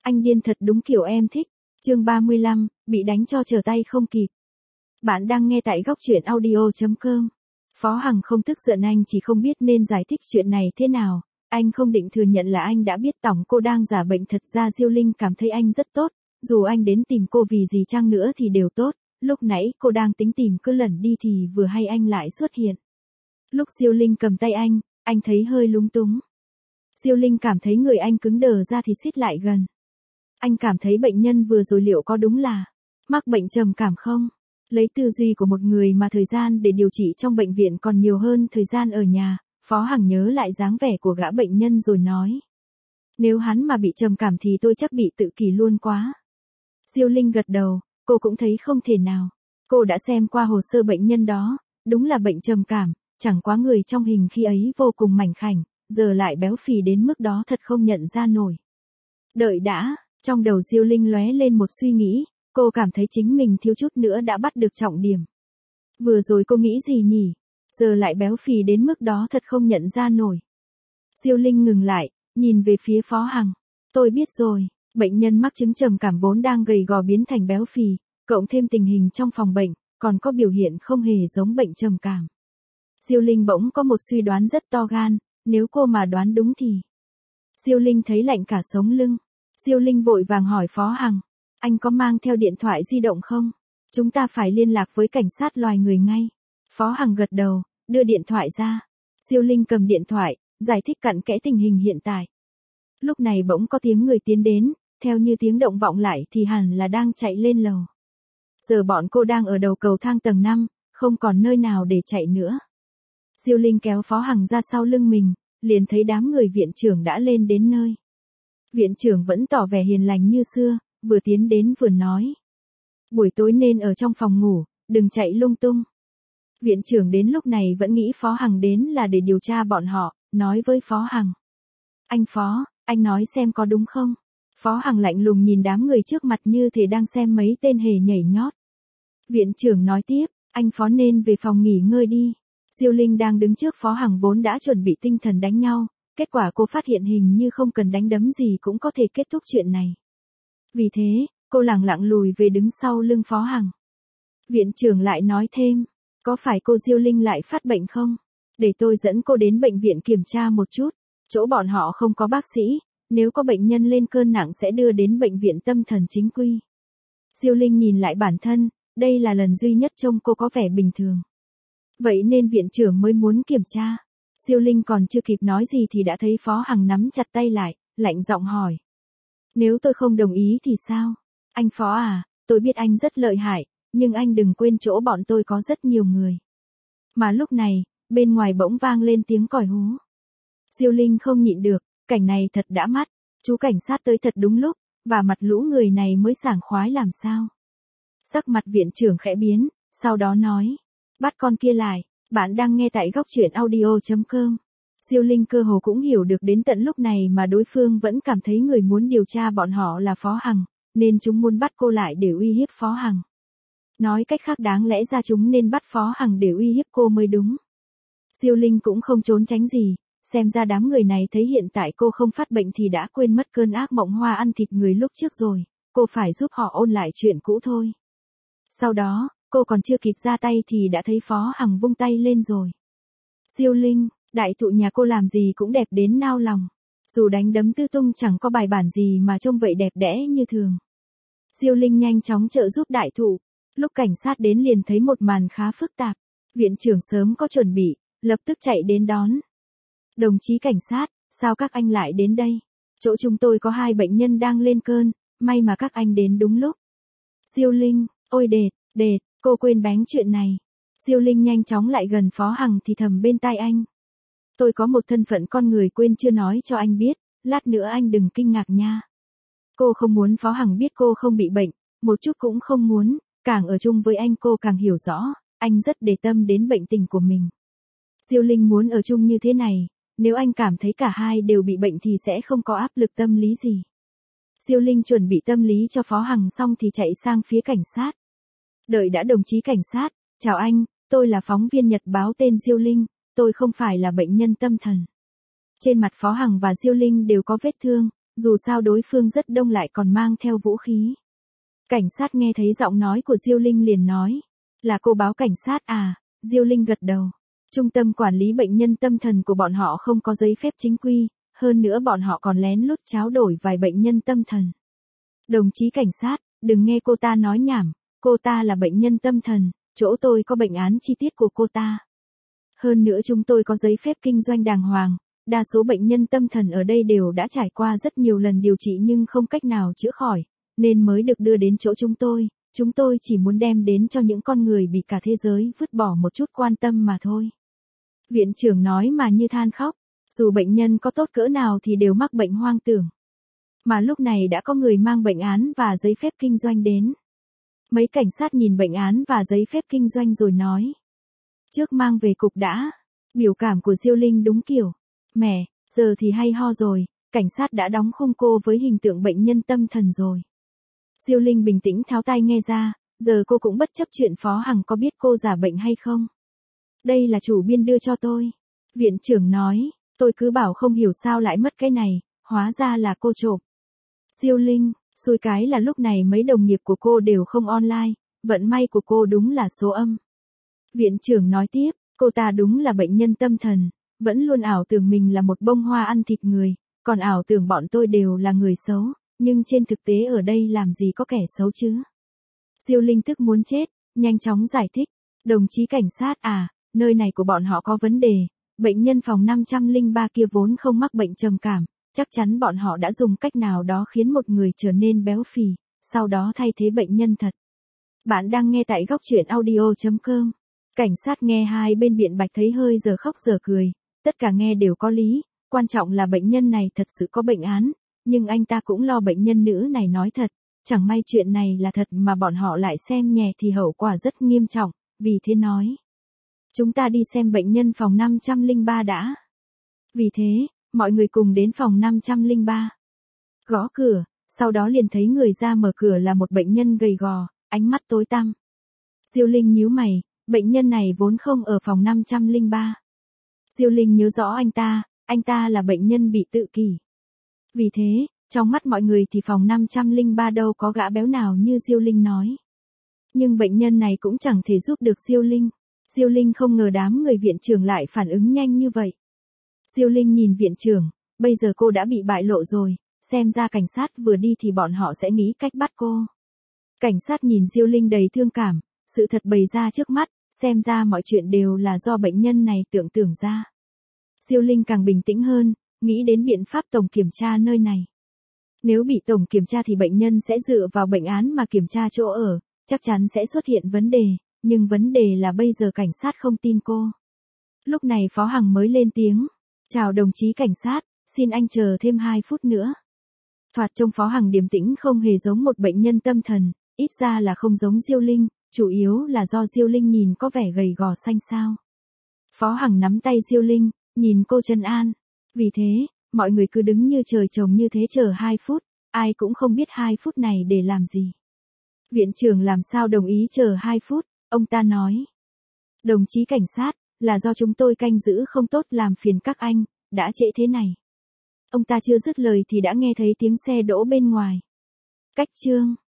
Anh điên thật đúng kiểu em thích. Chương 35, bị đánh cho trở tay không kịp. Bạn đang nghe tại góc truyện audio.com. Phó Hằng không tức giận, anh chỉ không biết nên giải thích chuyện này thế nào. Anh không định thừa nhận là anh đã biết tổng cô đang giả bệnh, thật ra Diêu Linh cảm thấy anh rất tốt. Dù anh đến tìm cô vì gì chăng nữa thì đều tốt. Lúc nãy cô đang tính tìm cứ lẩn đi thì vừa hay anh lại xuất hiện. Lúc Diêu Linh cầm tay anh thấy hơi lúng túng. Diêu Linh cảm thấy người anh cứng đờ ra thì xít lại gần. Anh cảm thấy bệnh nhân vừa rồi liệu có đúng là mắc bệnh trầm cảm không? Lấy tư duy của một người mà thời gian để điều trị trong bệnh viện còn nhiều hơn thời gian ở nhà, Phó Hằng nhớ lại dáng vẻ của gã bệnh nhân rồi nói. Nếu hắn mà bị trầm cảm thì tôi chắc bị tự kỷ luôn quá. Diêu Linh gật đầu, cô cũng thấy không thể nào. Cô đã xem qua hồ sơ bệnh nhân đó, đúng là bệnh trầm cảm, chẳng quá người trong hình khi ấy vô cùng mảnh khảnh, giờ lại béo phì đến mức đó thật không nhận ra nổi. Đợi đã, trong đầu Diêu Linh lóe lên một suy nghĩ, cô cảm thấy chính mình thiếu chút nữa đã bắt được trọng điểm. Vừa rồi cô nghĩ gì nhỉ? Giờ lại béo phì đến mức đó thật không nhận ra nổi. Diêu Linh ngừng lại, nhìn về phía Phó Hằng. Tôi biết rồi, bệnh nhân mắc chứng trầm cảm vốn đang gầy gò biến thành béo phì, cộng thêm tình hình trong phòng bệnh, còn có biểu hiện không hề giống bệnh trầm cảm. Diêu Linh bỗng có một suy đoán rất to gan, nếu cô mà đoán đúng thì... Diêu Linh thấy lạnh cả sống lưng. Diêu Linh vội vàng hỏi Phó Hằng, anh có mang theo điện thoại di động không? Chúng ta phải liên lạc với cảnh sát loài người ngay. Phó Hằng gật đầu, đưa điện thoại ra. Diêu Linh cầm điện thoại, giải thích cặn kẽ tình hình hiện tại. Lúc này bỗng có tiếng người tiến đến, theo như tiếng động vọng lại thì hẳn là đang chạy lên lầu. Giờ bọn cô đang ở đầu cầu thang tầng 5, không còn nơi nào để chạy nữa. Diêu Linh kéo Phó Hằng ra sau lưng mình, liền thấy đám người viện trưởng đã lên đến nơi. Viện trưởng vẫn tỏ vẻ hiền lành như xưa, vừa tiến đến vừa nói. Buổi tối nên ở trong phòng ngủ, đừng chạy lung tung. Viện trưởng đến lúc này vẫn nghĩ Phó Hằng đến là để điều tra bọn họ, nói với Phó Hằng. Anh Phó, anh nói xem có đúng không? Phó Hằng lạnh lùng nhìn đám người trước mặt như thể đang xem mấy tên hề nhảy nhót. Viện trưởng nói tiếp, anh Phó nên về phòng nghỉ ngơi đi. Diêu Linh đang đứng trước Phó Hằng vốn đã chuẩn bị tinh thần đánh nhau, kết quả cô phát hiện hình như không cần đánh đấm gì cũng có thể kết thúc chuyện này. Vì thế, cô lẳng lặng lùi về đứng sau lưng Phó Hằng. Viện trưởng lại nói thêm, có phải cô Diêu Linh lại phát bệnh không? Để tôi dẫn cô đến bệnh viện kiểm tra một chút, chỗ bọn họ không có bác sĩ, nếu có bệnh nhân lên cơn nặng sẽ đưa đến bệnh viện tâm thần chính quy. Diêu Linh nhìn lại bản thân, đây là lần duy nhất trông cô có vẻ bình thường. Vậy nên viện trưởng mới muốn kiểm tra. Diêu Linh còn chưa kịp nói gì thì đã thấy Phó Hằng nắm chặt tay lại, lạnh giọng hỏi. Nếu tôi không đồng ý thì sao? Anh Phó à, tôi biết anh rất lợi hại, nhưng anh đừng quên chỗ bọn tôi có rất nhiều người. Mà lúc này, bên ngoài bỗng vang lên tiếng còi hú. Diêu Linh không nhịn được, cảnh này thật đã mắt, chú cảnh sát tới thật đúng lúc, và mặt lũ người này mới sảng khoái làm sao. Sắc mặt viện trưởng khẽ biến, sau đó nói. Bắt con kia lại, bạn đang nghe tại góc truyện audio.com. Diêu Linh cơ hồ cũng hiểu được đến tận lúc này mà đối phương vẫn cảm thấy người muốn điều tra bọn họ là Phó Hằng, nên chúng muốn bắt cô lại để uy hiếp Phó Hằng. Nói cách khác đáng lẽ ra chúng nên bắt Phó Hằng để uy hiếp cô mới đúng. Diêu Linh cũng không trốn tránh gì, xem ra đám người này thấy hiện tại cô không phát bệnh thì đã quên mất cơn ác mộng hoa ăn thịt người lúc trước rồi, cô phải giúp họ ôn lại chuyện cũ thôi. Sau đó, cô còn chưa kịp ra tay thì đã thấy Phó Hằng vung tay lên rồi. Diêu Linh, đại thụ nhà cô làm gì cũng đẹp đến nao lòng. Dù đánh đấm tứ tung chẳng có bài bản gì mà trông vậy đẹp đẽ như thường. Diêu Linh nhanh chóng trợ giúp đại thụ. Lúc cảnh sát đến liền thấy một màn khá phức tạp. Viện trưởng sớm có chuẩn bị, lập tức chạy đến đón. Đồng chí cảnh sát, sao các anh lại đến đây? Chỗ chúng tôi có 2 bệnh nhân đang lên cơn, may mà các anh đến đúng lúc. Diêu Linh, ôi đệt, cô quên bén chuyện này. Diêu Linh nhanh chóng lại gần Phó Hằng thì thầm bên tai anh. Tôi có một thân phận con người quên chưa nói cho anh biết, lát nữa anh đừng kinh ngạc nha. Cô không muốn Phó Hằng biết cô không bị bệnh, một chút cũng không muốn, càng ở chung với anh cô càng hiểu rõ, anh rất để tâm đến bệnh tình của mình. Diêu Linh muốn ở chung như thế này, nếu anh cảm thấy cả hai đều bị bệnh thì sẽ không có áp lực tâm lý gì. Diêu Linh chuẩn bị tâm lý cho Phó Hằng xong thì chạy sang phía cảnh sát. Đợi đã đồng chí cảnh sát, chào anh, tôi là phóng viên Nhật báo tên Diêu Linh, tôi không phải là bệnh nhân tâm thần. Trên mặt Phó Hằng và Diêu Linh đều có vết thương, dù sao đối phương rất đông lại còn mang theo vũ khí. Cảnh sát nghe thấy giọng nói của Diêu Linh liền nói, là cô báo cảnh sát à? Diêu Linh gật đầu. Trung tâm quản lý bệnh nhân tâm thần của bọn họ không có giấy phép chính quy, hơn nữa bọn họ còn lén lút tráo đổi vài bệnh nhân tâm thần. Đồng chí cảnh sát, đừng nghe cô ta nói nhảm, cô ta là bệnh nhân tâm thần, chỗ tôi có bệnh án chi tiết của cô ta. Hơn nữa chúng tôi có giấy phép kinh doanh đàng hoàng, đa số bệnh nhân tâm thần ở đây đều đã trải qua rất nhiều lần điều trị nhưng không cách nào chữa khỏi, nên mới được đưa đến chỗ chúng tôi chỉ muốn đem đến cho những con người bị cả thế giới vứt bỏ một chút quan tâm mà thôi. Viện trưởng nói mà như than khóc, dù bệnh nhân có tốt cỡ nào thì đều mắc bệnh hoang tưởng. Mà lúc này đã có người mang bệnh án và giấy phép kinh doanh đến. Mấy cảnh sát nhìn bệnh án và giấy phép kinh doanh rồi nói. Trước mang về cục đã. Biểu cảm của Diêu Linh đúng kiểu. Mẹ, giờ thì hay ho rồi, cảnh sát đã đóng khung cô với hình tượng bệnh nhân tâm thần rồi. Diêu Linh bình tĩnh tháo tai nghe ra, giờ cô cũng bất chấp chuyện Phó Hằng có biết cô giả bệnh hay không. Đây là chủ biên đưa cho tôi. Viện trưởng nói, tôi cứ bảo không hiểu sao lại mất cái này, hóa ra là cô trộm. Diêu Linh, xui cái là lúc này mấy đồng nghiệp của cô đều không online, vận may của cô đúng là số âm. Viện trưởng nói tiếp, cô ta đúng là bệnh nhân tâm thần, vẫn luôn ảo tưởng mình là một bông hoa ăn thịt người, còn ảo tưởng bọn tôi đều là người xấu, nhưng trên thực tế ở đây làm gì có kẻ xấu chứ. Diêu Linh tức muốn chết, nhanh chóng giải thích, đồng chí cảnh sát à, nơi này của bọn họ có vấn đề, bệnh nhân phòng 503 kia vốn không mắc bệnh trầm cảm, chắc chắn bọn họ đã dùng cách nào đó khiến một người trở nên béo phì, sau đó thay thế bệnh nhân thật. Bạn đang nghe tại góc truyện audio.com. Cảnh sát nghe hai bên biện bạch thấy hơi giờ khóc giờ cười, tất cả nghe đều có lý, quan trọng là bệnh nhân này thật sự có bệnh án, nhưng anh ta cũng lo bệnh nhân nữ này nói thật, chẳng may chuyện này là thật mà bọn họ lại xem nhẹ thì hậu quả rất nghiêm trọng, vì thế nói. Chúng ta đi xem bệnh nhân phòng 503 đã. Vì thế, mọi người cùng đến phòng 503. Gõ cửa, sau đó liền thấy người ra mở cửa là một bệnh nhân gầy gò, ánh mắt tối tăm. Diêu Linh nhíu mày, bệnh nhân này vốn không ở phòng 503. Diêu Linh nhớ rõ anh ta là bệnh nhân bị tự kỷ. Vì thế, trong mắt mọi người thì phòng 503 đâu có gã béo nào như Diêu Linh nói. Nhưng bệnh nhân này cũng chẳng thể giúp được Diêu Linh. Diêu Linh không ngờ đám người viện trưởng lại phản ứng nhanh như vậy. Diêu Linh nhìn viện trưởng, bây giờ cô đã bị bại lộ rồi, xem ra cảnh sát vừa đi thì bọn họ sẽ nghĩ cách bắt cô. Cảnh sát nhìn Diêu Linh đầy thương cảm, sự thật bày ra trước mắt, xem ra mọi chuyện đều là do bệnh nhân này tưởng tượng ra. Diêu Linh càng bình tĩnh hơn, nghĩ đến biện pháp tổng kiểm tra nơi này. Nếu bị tổng kiểm tra thì bệnh nhân sẽ dựa vào bệnh án mà kiểm tra chỗ ở, chắc chắn sẽ xuất hiện vấn đề, nhưng vấn đề là bây giờ cảnh sát không tin cô. Lúc này Phó Hằng mới lên tiếng, chào đồng chí cảnh sát, xin anh chờ thêm 2 phút nữa. Thoạt trông Phó Hằng điềm tĩnh không hề giống một bệnh nhân tâm thần, ít ra là không giống Diêu Linh, chủ yếu là do Diêu Linh nhìn có vẻ gầy gò xanh xao. Phó Hằng nắm tay Diêu Linh, nhìn cô trấn an. Vì thế, mọi người cứ đứng như trời trồng như thế chờ 2 phút, ai cũng không biết 2 phút này để làm gì. Viện trưởng làm sao đồng ý chờ 2 phút, ông ta nói. Đồng chí cảnh sát, là do chúng tôi canh giữ không tốt làm phiền các anh, đã trễ thế này. Ông ta chưa dứt lời thì đã nghe thấy tiếng xe đỗ bên ngoài. Cách chương.